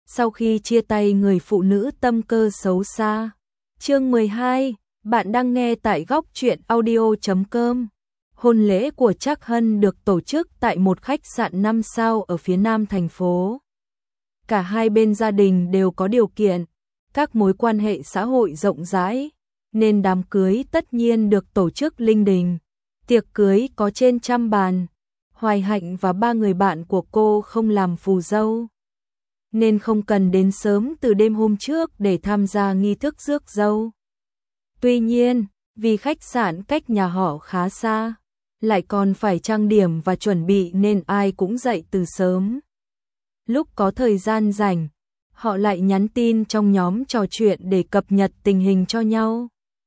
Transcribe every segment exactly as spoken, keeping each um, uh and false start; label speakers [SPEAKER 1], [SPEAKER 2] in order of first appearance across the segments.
[SPEAKER 1] sau khi chia tay người phụ nữ tâm cơ xấu xa. Chương mười hai, bạn đang nghe tại góc truyện audio chấm com. Hôn lễ của Trác Hân được tổ chức tại một khách sạn năm sao ở phía nam thành phố. Cả hai bên gia đình đều có điều kiện, các mối quan hệ xã hội rộng rãi, nên đám cưới tất nhiên được tổ chức linh đình. Tiệc cưới có trên trăm bàn. Hoài Hạnh và ba người bạn của cô không làm phù dâu, nên không cần đến sớm từ đêm hôm trước để tham gia nghi thức rước dâu. Tuy nhiên, vì khách sạn cách nhà họ khá xa, lại còn phải trang điểm và chuẩn bị nên ai cũng dậy từ sớm. Lúc có thời gian rảnh, họ lại nhắn tin trong nhóm trò chuyện để cập nhật tình hình cho nhau.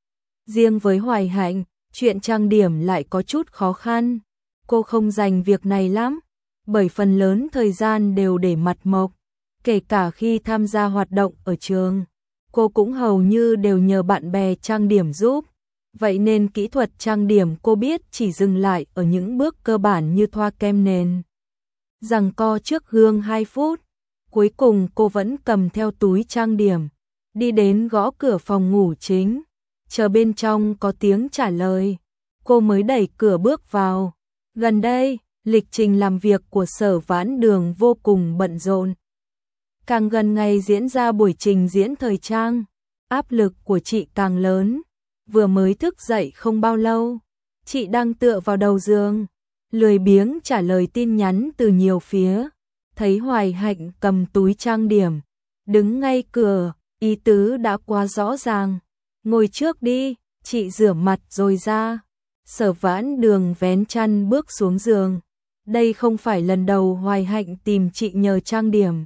[SPEAKER 1] Riêng với Hoài Hạnh, chuyện trang điểm lại có chút khó khăn. Cô không dành việc này lắm, bởi phần lớn thời gian đều để mặt mộc. Kể cả khi tham gia hoạt động ở trường, cô cũng hầu như đều nhờ bạn bè trang điểm giúp. Vậy nên kỹ thuật trang điểm cô biết chỉ dừng lại ở những bước cơ bản như thoa kem nền, giằng co trước gương hai phút. Cuối cùng cô vẫn cầm theo túi trang điểm, đi đến gõ cửa phòng ngủ chính. Chờ bên trong có tiếng trả lời, cô mới đẩy cửa bước vào. Gần đây, lịch trình làm việc của Sở Vãn Đường vô cùng bận rộn. Càng gần ngày diễn ra buổi trình diễn thời trang, áp lực của chị càng lớn. Vừa mới thức dậy không bao lâu, chị đang tựa vào đầu giường, lười biếng trả lời tin nhắn từ nhiều phía. Thấy Hoài Hạnh cầm túi trang điểm, đứng ngay cửa, ý tứ đã quá rõ ràng. Ngồi trước đi, chị rửa mặt rồi ra. Sở Vãn Đường vén chăn bước xuống giường. Đây không phải lần đầu Hoài Hạnh tìm chị nhờ trang điểm,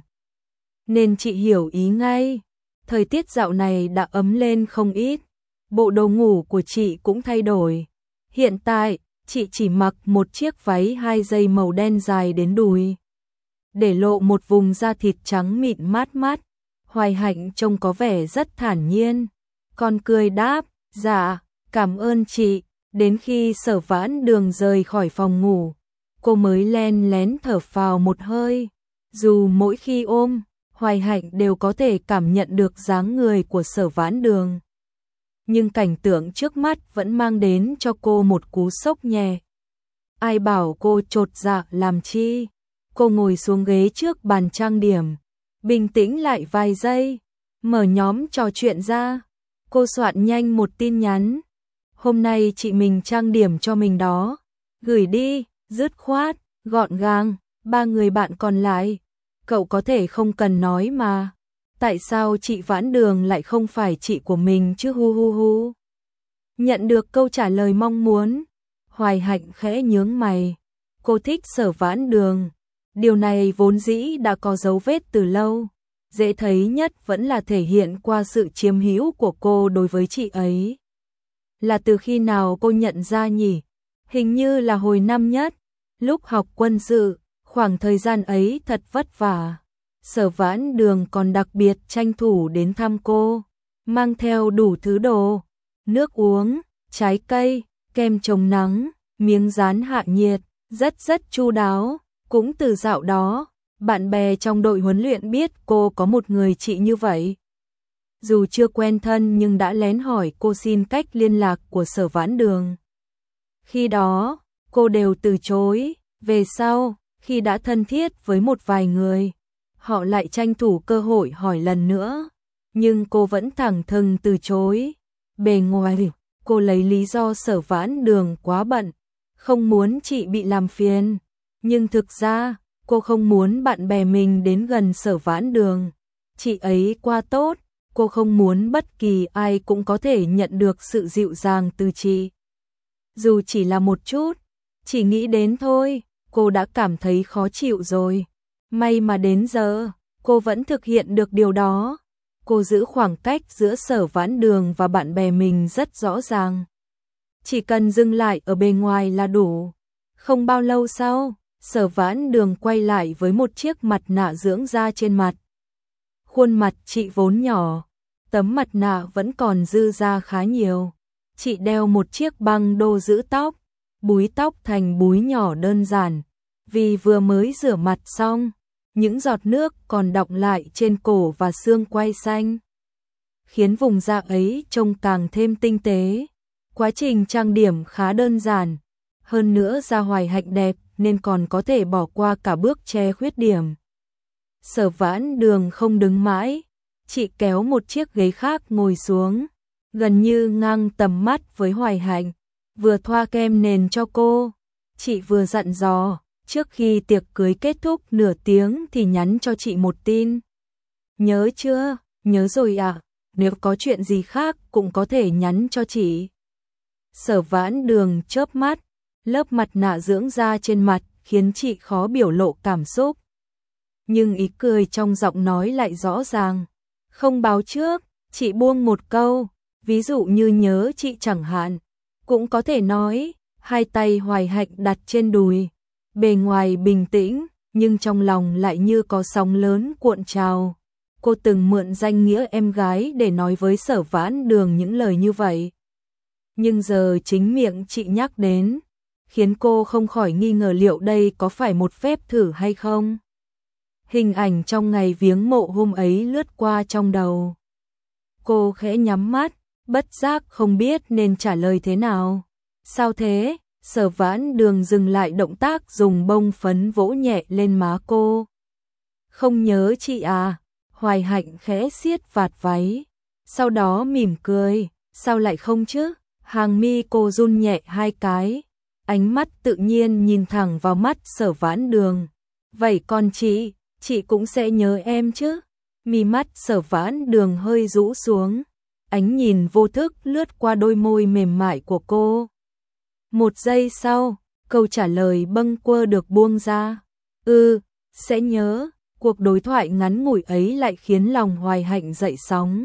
[SPEAKER 1] nên chị hiểu ý ngay. Thời tiết dạo này đã ấm lên không ít, bộ đồ ngủ của chị cũng thay đổi. Hiện tại, chị chỉ mặc một chiếc váy hai dây màu đen dài đến đùi, để lộ một vùng da thịt trắng mịn mát mát. Hoài Hạnh trông có vẻ rất thản nhiên, còn cười đáp, dạ, cảm ơn chị. Đến khi Sở Vãn Đường rời khỏi phòng ngủ, cô mới len lén thở phào một hơi. Dù mỗi khi ôm, Hoài Hạnh đều có thể cảm nhận được dáng người của Sở Vãn Đường, nhưng cảnh tượng trước mắt vẫn mang đến cho cô một cú sốc nhẹ. Ai bảo cô chột dạ làm chi? Cô ngồi xuống ghế trước bàn trang điểm, bình tĩnh lại vài giây, mở nhóm trò chuyện ra. Cô soạn nhanh một tin nhắn. Hôm nay chị mình trang điểm cho mình đó. Gửi đi, dứt khoát, gọn gàng. Ba người bạn còn lại, cậu có thể không cần nói mà. Tại sao chị Vãn Đường lại không phải chị của mình chứ hu hu hu. Nhận được câu trả lời mong muốn, Hoài Hạnh khẽ nhướng mày. Cô thích Sở Vãn Đường. Điều này vốn dĩ đã có dấu vết từ lâu. Dễ thấy nhất vẫn là thể hiện qua sự chiếm hữu của cô đối với chị ấy. Là từ khi nào cô nhận ra nhỉ? Hình như là hồi năm nhất, lúc học quân sự. Khoảng thời gian ấy thật vất vả. Sở Vãn Đường còn đặc biệt tranh thủ đến thăm cô, mang theo đủ thứ đồ, nước uống, trái cây, kem chống nắng, miếng dán hạ nhiệt, rất rất chu đáo. Cũng từ dạo đó, bạn bè trong đội huấn luyện biết cô có một người chị như vậy. Dù chưa quen thân nhưng đã lén hỏi cô xin cách liên lạc của Sở Vãn Đường. Khi đó, cô đều từ chối. Về sau, khi đã thân thiết với một vài người, họ lại tranh thủ cơ hội hỏi lần nữa, nhưng cô vẫn thẳng thừng từ chối. Bề ngoài, cô lấy lý do Sở Vãn Đường quá bận, không muốn chị bị làm phiền. Nhưng thực ra, cô không muốn bạn bè mình đến gần Sở Vãn Đường. Chị ấy quá tốt, cô không muốn bất kỳ ai cũng có thể nhận được sự dịu dàng từ chị. Dù chỉ là một chút, chỉ nghĩ đến thôi, cô đã cảm thấy khó chịu rồi. May mà đến giờ, cô vẫn thực hiện được điều đó. Cô giữ khoảng cách giữa Sở Vãn Đường và bạn bè mình rất rõ ràng. Chỉ cần dừng lại ở bề ngoài là đủ. Không bao lâu sau, Sở Vãn Đường quay lại với một chiếc mặt nạ dưỡng da trên mặt. Khuôn mặt chị vốn nhỏ, tấm mặt nạ vẫn còn dư ra khá nhiều. Chị đeo một chiếc băng đô giữ tóc, búi tóc thành búi nhỏ đơn giản, vì vừa mới rửa mặt xong, những giọt nước còn đọng lại trên cổ và xương quai xanh, khiến vùng da ấy trông càng thêm tinh tế. Quá trình trang điểm khá đơn giản, hơn nữa da Hoài Hạnh đẹp nên còn có thể bỏ qua cả bước che khuyết điểm. Sở Vãn Đường không đứng mãi, chị kéo một chiếc ghế khác ngồi xuống, gần như ngang tầm mắt với Hoài Hạnh, vừa thoa kem nền cho cô, chị vừa dặn dò, trước khi tiệc cưới kết thúc nửa tiếng thì nhắn cho chị một tin. Nhớ chưa? Nhớ rồi ạ, à? Nếu có chuyện gì khác cũng có thể nhắn cho chị. Sở Vãn Đường chớp mắt, lớp mặt nạ dưỡng da trên mặt khiến chị khó biểu lộ cảm xúc. Nhưng ý cười trong giọng nói lại rõ ràng. Không báo trước, chị buông một câu, ví dụ như nhớ chị chẳng hạn. Cũng có thể nói, hai tay Hoài Hạnh đặt trên đùi, bề ngoài bình tĩnh, nhưng trong lòng lại như có sóng lớn cuộn trào. Cô từng mượn danh nghĩa em gái để nói với Sở Vãn Đường những lời như vậy. Nhưng giờ chính miệng chị nhắc đến, khiến cô không khỏi nghi ngờ liệu đây có phải một phép thử hay không. Hình ảnh trong ngày viếng mộ hôm ấy lướt qua trong đầu. Cô khẽ nhắm mắt, bất giác không biết nên trả lời thế nào. Sao thế? Sở Vãn Đường dừng lại động tác dùng bông phấn vỗ nhẹ lên má cô. Không nhớ chị à? Hoài Hạnh khẽ siết vạt váy, sau đó mỉm cười. Sao lại không chứ? Hàng mi cô run nhẹ hai cái, ánh mắt tự nhiên nhìn thẳng vào mắt Sở Vãn Đường. Vậy còn chị, chị cũng sẽ nhớ em chứ? Mi mắt Sở Vãn Đường hơi rũ xuống, ánh nhìn vô thức lướt qua đôi môi mềm mại của cô. Một giây sau, câu trả lời bâng quơ được buông ra. Ừ, sẽ nhớ. Cuộc đối thoại ngắn ngủi ấy lại khiến lòng Hoài Hạnh dậy sóng.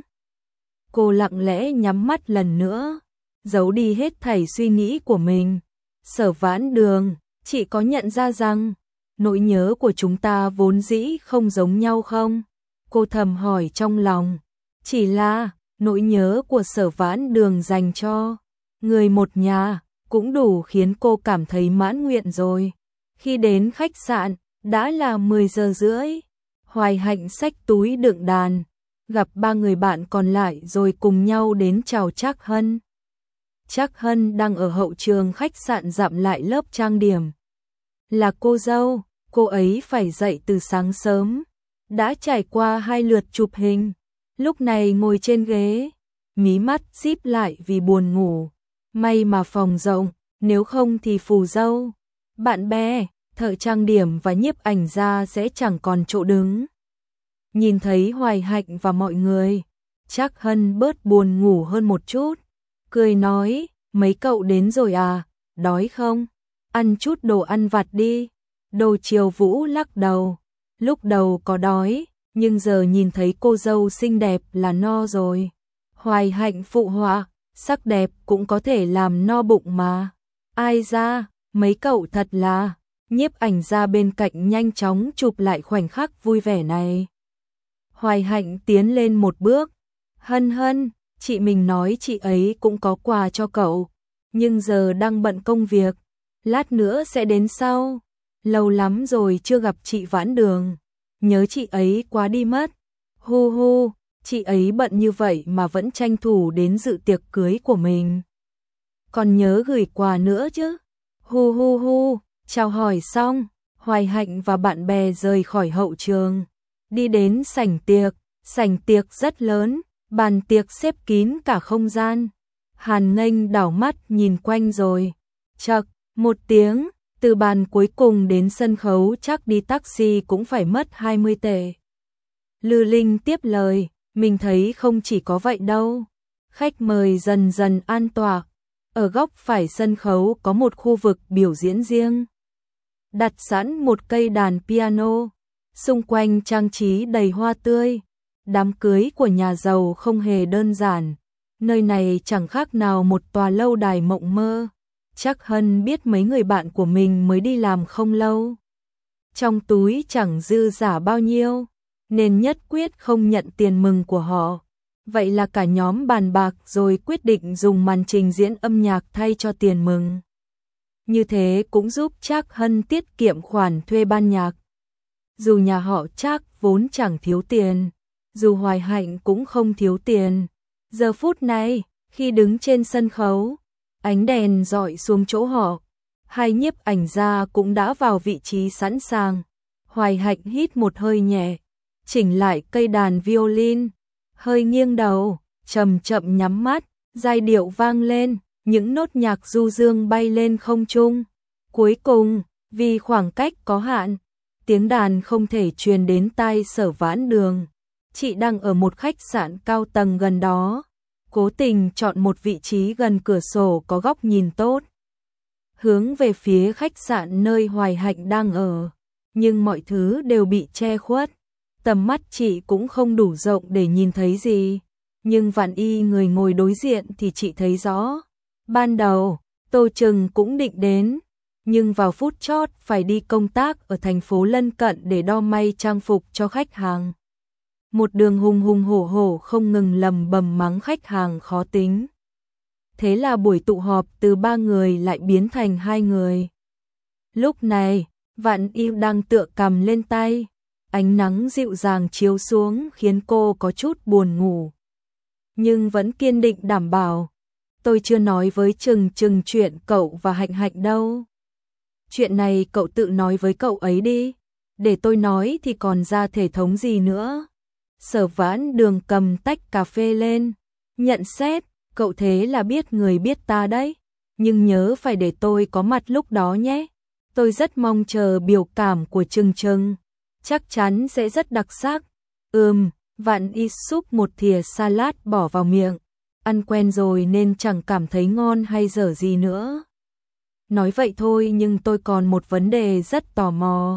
[SPEAKER 1] Cô lặng lẽ nhắm mắt lần nữa, giấu đi hết thảy suy nghĩ của mình. Sở Vãn Đường, chị có nhận ra rằng nỗi nhớ của chúng ta vốn dĩ không giống nhau không? Cô thầm hỏi trong lòng. Chỉ là nỗi nhớ của Sở Vãn Đường dành cho người một nhà cũng đủ khiến cô cảm thấy mãn nguyện rồi. Khi đến khách sạn, đã là mười giờ rưỡi. Hoài Hạnh xách túi đựng đàn, gặp ba người bạn còn lại rồi cùng nhau đến chào Trác Hân. Trác Hân đang ở hậu trường khách sạn dặm lại lớp trang điểm. Là cô dâu, cô ấy phải dậy từ sáng sớm, đã trải qua hai lượt chụp hình, lúc này ngồi trên ghế, mí mắt díp lại vì buồn ngủ. May mà phòng rộng, nếu không thì phù dâu, bạn bè, thợ trang điểm và nhiếp ảnh gia sẽ chẳng còn chỗ đứng. Nhìn thấy Hoài Hạnh và mọi người, Trác Hân bớt buồn ngủ hơn một chút, cười nói, mấy cậu đến rồi à, đói không? Ăn chút đồ ăn vặt đi. Đồ Triều Vũ lắc đầu, lúc đầu có đói, nhưng giờ nhìn thấy cô dâu xinh đẹp là no rồi. Hoài Hạnh phụ họa, sắc đẹp cũng có thể làm no bụng mà. Ai ra, mấy cậu thật là. Nhiếp ảnh gia bên cạnh nhanh chóng chụp lại khoảnh khắc vui vẻ này. Hoài Hạnh tiến lên một bước. Hân Hân, chị mình nói chị ấy cũng có quà cho cậu, nhưng giờ đang bận công việc, lát nữa sẽ đến sau. Lâu lắm rồi chưa gặp chị Vãn Đường, nhớ chị ấy quá đi mất. Hu hu, chị ấy bận như vậy mà vẫn tranh thủ đến dự tiệc cưới của mình. Còn nhớ gửi quà nữa chứ. Hu hu hu. Chào hỏi xong, Hoài Hạnh và bạn bè rời khỏi hậu trường, đi đến sảnh tiệc. Sảnh tiệc rất lớn, bàn tiệc xếp kín cả không gian. Hàn Nghênh đảo mắt nhìn quanh rồi. Chậc, một tiếng, từ bàn cuối cùng đến sân khấu chắc đi taxi cũng phải mất hai mươi tệ. Lư Linh tiếp lời, mình thấy không chỉ có vậy đâu. Khách mời dần dần an tọa. Ở góc phải sân khấu có một khu vực biểu diễn riêng. Đặt sẵn một cây đàn piano, xung quanh trang trí đầy hoa tươi. Đám cưới của nhà giàu không hề đơn giản, nơi này chẳng khác nào một tòa lâu đài mộng mơ. Trác Hân biết mấy người bạn của mình mới đi làm không lâu, trong túi chẳng dư giả bao nhiêu, nên nhất quyết không nhận tiền mừng của họ. Vậy là cả nhóm bàn bạc rồi quyết định dùng màn trình diễn âm nhạc thay cho tiền mừng. Như thế cũng giúp Trác Hân tiết kiệm khoản thuê ban nhạc. dù nhà họ Trác vốn chẳng thiếu tiền, dù Hoài Hạnh cũng không thiếu tiền. Giờ phút này, khi đứng trên sân khấu, ánh đèn dọi xuống chỗ họ, hai nhiếp ảnh gia cũng đã vào vị trí sẵn sàng. Hoài Hạnh hít một hơi nhẹ, chỉnh lại cây đàn violin, hơi nghiêng đầu, chậm chậm nhắm mắt, giai điệu vang lên, những nốt nhạc du dương bay lên không trung. Cuối cùng, vì khoảng cách có hạn, tiếng đàn không thể truyền đến tai Sở Vãn Đường. Chị đang ở một khách sạn cao tầng gần đó, cố tình chọn một vị trí gần cửa sổ có góc nhìn tốt, hướng về phía khách sạn nơi Hoài Hạnh đang ở, nhưng mọi thứ đều bị che khuất, tầm mắt chị cũng không đủ rộng để nhìn thấy gì, nhưng Vạn Y người ngồi đối diện thì chị thấy rõ. Ban đầu, Tô Trừng cũng định đến, nhưng vào phút chót phải đi công tác ở thành phố lân cận để đo may trang phục cho khách hàng. Một đường hùng hùng hổ hổ không ngừng lầm bầm mắng khách hàng khó tính. Thế là buổi tụ họp từ ba người lại biến thành hai người. Lúc này, Vạn Y đang tựa cằm lên tay, ánh nắng dịu dàng chiếu xuống khiến cô có chút buồn ngủ. Nhưng vẫn kiên định đảm bảo, tôi chưa nói với Trừng Trừng chuyện cậu và Hạnh Hạnh đâu. Chuyện này cậu tự nói với cậu ấy đi, để tôi nói thì còn ra thể thống gì nữa. Sở Vãn Đường cầm tách cà phê lên, nhận xét, cậu thế là biết người biết ta đấy, nhưng nhớ phải để tôi có mặt lúc đó nhé. Tôi rất mong chờ biểu cảm của Trừng Trừng, chắc chắn sẽ rất đặc sắc. Ừm, Vạn Y xúc một thìa salad bỏ vào miệng, ăn quen rồi nên chẳng cảm thấy ngon hay dở gì nữa. Nói vậy thôi nhưng tôi còn một vấn đề rất tò mò.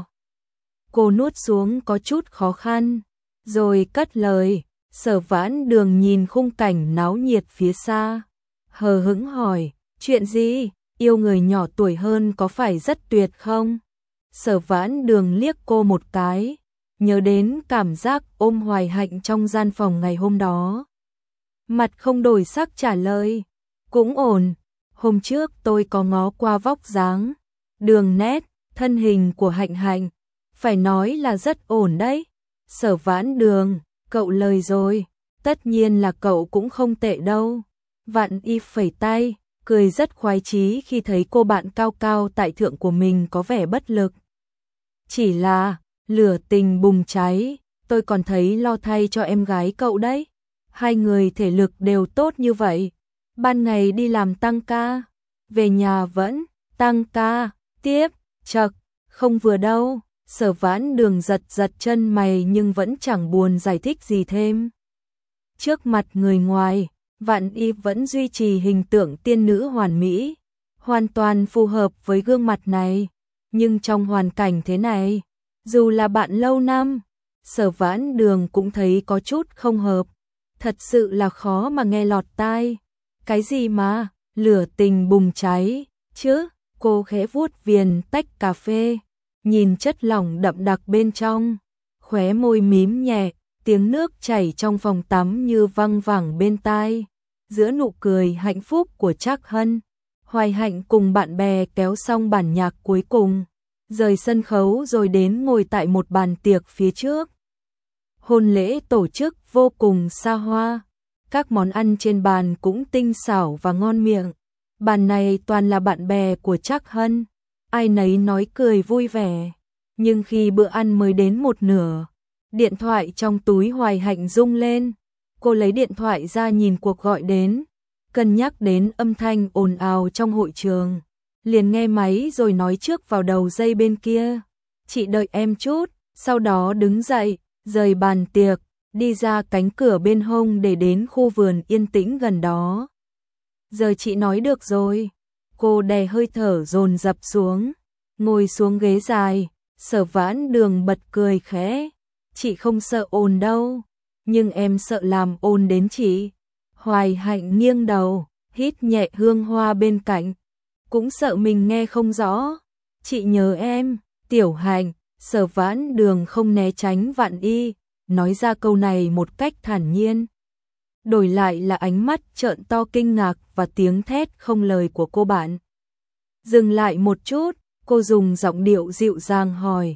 [SPEAKER 1] Cô nuốt xuống có chút khó khăn, rồi cất lời. Sở Vãn Đường nhìn khung cảnh náo nhiệt phía xa, hờ hững hỏi, chuyện gì, yêu người nhỏ tuổi hơn có phải rất tuyệt không? Sở Vãn Đường liếc cô một cái, nhớ đến cảm giác ôm Hoài Hạnh trong gian phòng ngày hôm đó. Mặt không đổi sắc trả lời, cũng ổn, hôm trước tôi có ngó qua vóc dáng, đường nét, thân hình của Hạnh Hạnh, phải nói là rất ổn đấy. Sở Vãn Đường, cậu lời rồi, tất nhiên là cậu cũng không tệ đâu. Vạn Y phẩy tay, cười rất khoái chí khi thấy cô bạn cao cao tại thượng của mình có vẻ bất lực. Chỉ là, lửa tình bùng cháy, tôi còn thấy lo thay cho em gái cậu đấy. Hai người thể lực đều tốt như vậy, ban ngày đi làm tăng ca, về nhà vẫn tăng ca, tiếp, chật, không vừa đâu. Sở Vãn Đường giật giật chân mày nhưng vẫn chẳng buồn giải thích gì thêm. Trước mặt người ngoài, Vạn Y vẫn duy trì hình tượng tiên nữ hoàn mỹ, hoàn toàn phù hợp với gương mặt này. Nhưng trong hoàn cảnh thế này, dù là bạn lâu năm, Sở Vãn Đường cũng thấy có chút không hợp. Thật sự là khó mà nghe lọt tai. Cái gì mà, lửa tình bùng cháy, chứ? Cô khẽ vuốt viền tách cà phê, nhìn chất lỏng đậm đặc bên trong, khóe môi mím nhẹ, tiếng nước chảy trong phòng tắm như văng vẳng bên tai. Giữa nụ cười hạnh phúc của Trác Hân, Hoài Hạnh cùng bạn bè kéo xong bản nhạc cuối cùng, rời sân khấu rồi đến ngồi tại một bàn tiệc phía trước. Hôn lễ tổ chức vô cùng xa hoa, các món ăn trên bàn cũng tinh xảo và ngon miệng. Bàn này toàn là bạn bè của Trác Hân, ai nấy nói cười vui vẻ. Nhưng khi bữa ăn mới đến một nửa, điện thoại trong túi Hoài Hạnh rung lên. Cô lấy điện thoại ra nhìn cuộc gọi đến, cân nhắc đến âm thanh ồn ào trong hội trường, liền nghe máy rồi nói trước vào đầu dây bên kia, chị đợi em chút, sau đó đứng dậy, rời bàn tiệc, đi ra cánh cửa bên hông để đến khu vườn yên tĩnh gần đó. Giờ chị nói được rồi. Cô đè hơi thở dồn dập xuống, ngồi xuống ghế dài. Sở Vãn Đường bật cười khẽ, chị không sợ ồn đâu, nhưng em sợ làm ồn đến chị. Hoài Hạnh nghiêng đầu, hít nhẹ hương hoa bên cạnh, cũng sợ mình nghe không rõ. Chị nhớ em, Tiểu Hạnh. Sở Vãn Đường không né tránh Vạn Y, nói ra câu này một cách thản nhiên. Đổi lại là ánh mắt trợn to kinh ngạc và tiếng thét không lời của cô bạn. Dừng lại một chút, cô dùng giọng điệu dịu dàng hỏi,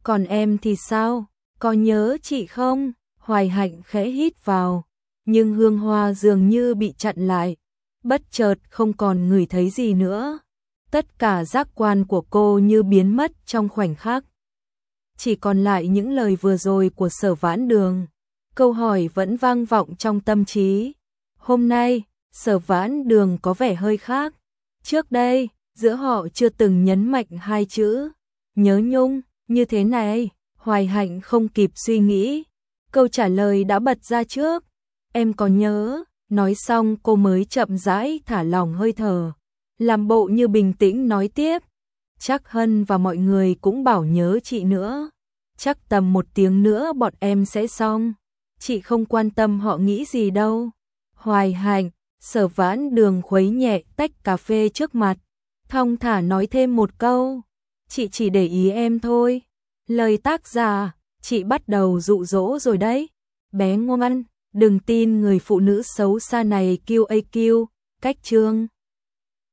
[SPEAKER 1] Còn em thì sao? Có nhớ chị không? Hoài Hạnh khẽ hít vào, nhưng hương hoa dường như bị chặn lại, bất chợt không còn ngửi thấy gì nữa. Tất cả giác quan của cô như biến mất trong khoảnh khắc. Chỉ còn lại những lời vừa rồi của Sở Vãn Đường. Câu hỏi vẫn vang vọng trong tâm trí. Hôm nay, Sở Vãn Đường có vẻ hơi khác. Trước đây, giữa họ chưa từng nhấn mạnh hai chữ nhớ nhung như thế này. Hoài Hạnh không kịp suy nghĩ, câu trả lời đã bật ra trước. Em có nhớ. Nói xong cô mới chậm rãi thả lỏng hơi thở, làm bộ như bình tĩnh nói tiếp. Chắc Hân và mọi người cũng bảo nhớ chị nữa. Chắc tầm một tiếng nữa bọn em sẽ xong. Chị không quan tâm họ nghĩ gì đâu. Hoài Hạnh, Sở Vãn Đường khuấy nhẹ tách cà phê trước mặt, thong thả nói thêm một câu. Chị chỉ để ý em thôi. Lời tác giả, chị bắt đầu dụ dỗ rồi đấy. Bé ngoan, đừng tin người phụ nữ xấu xa này kiu a kiu, cách chương.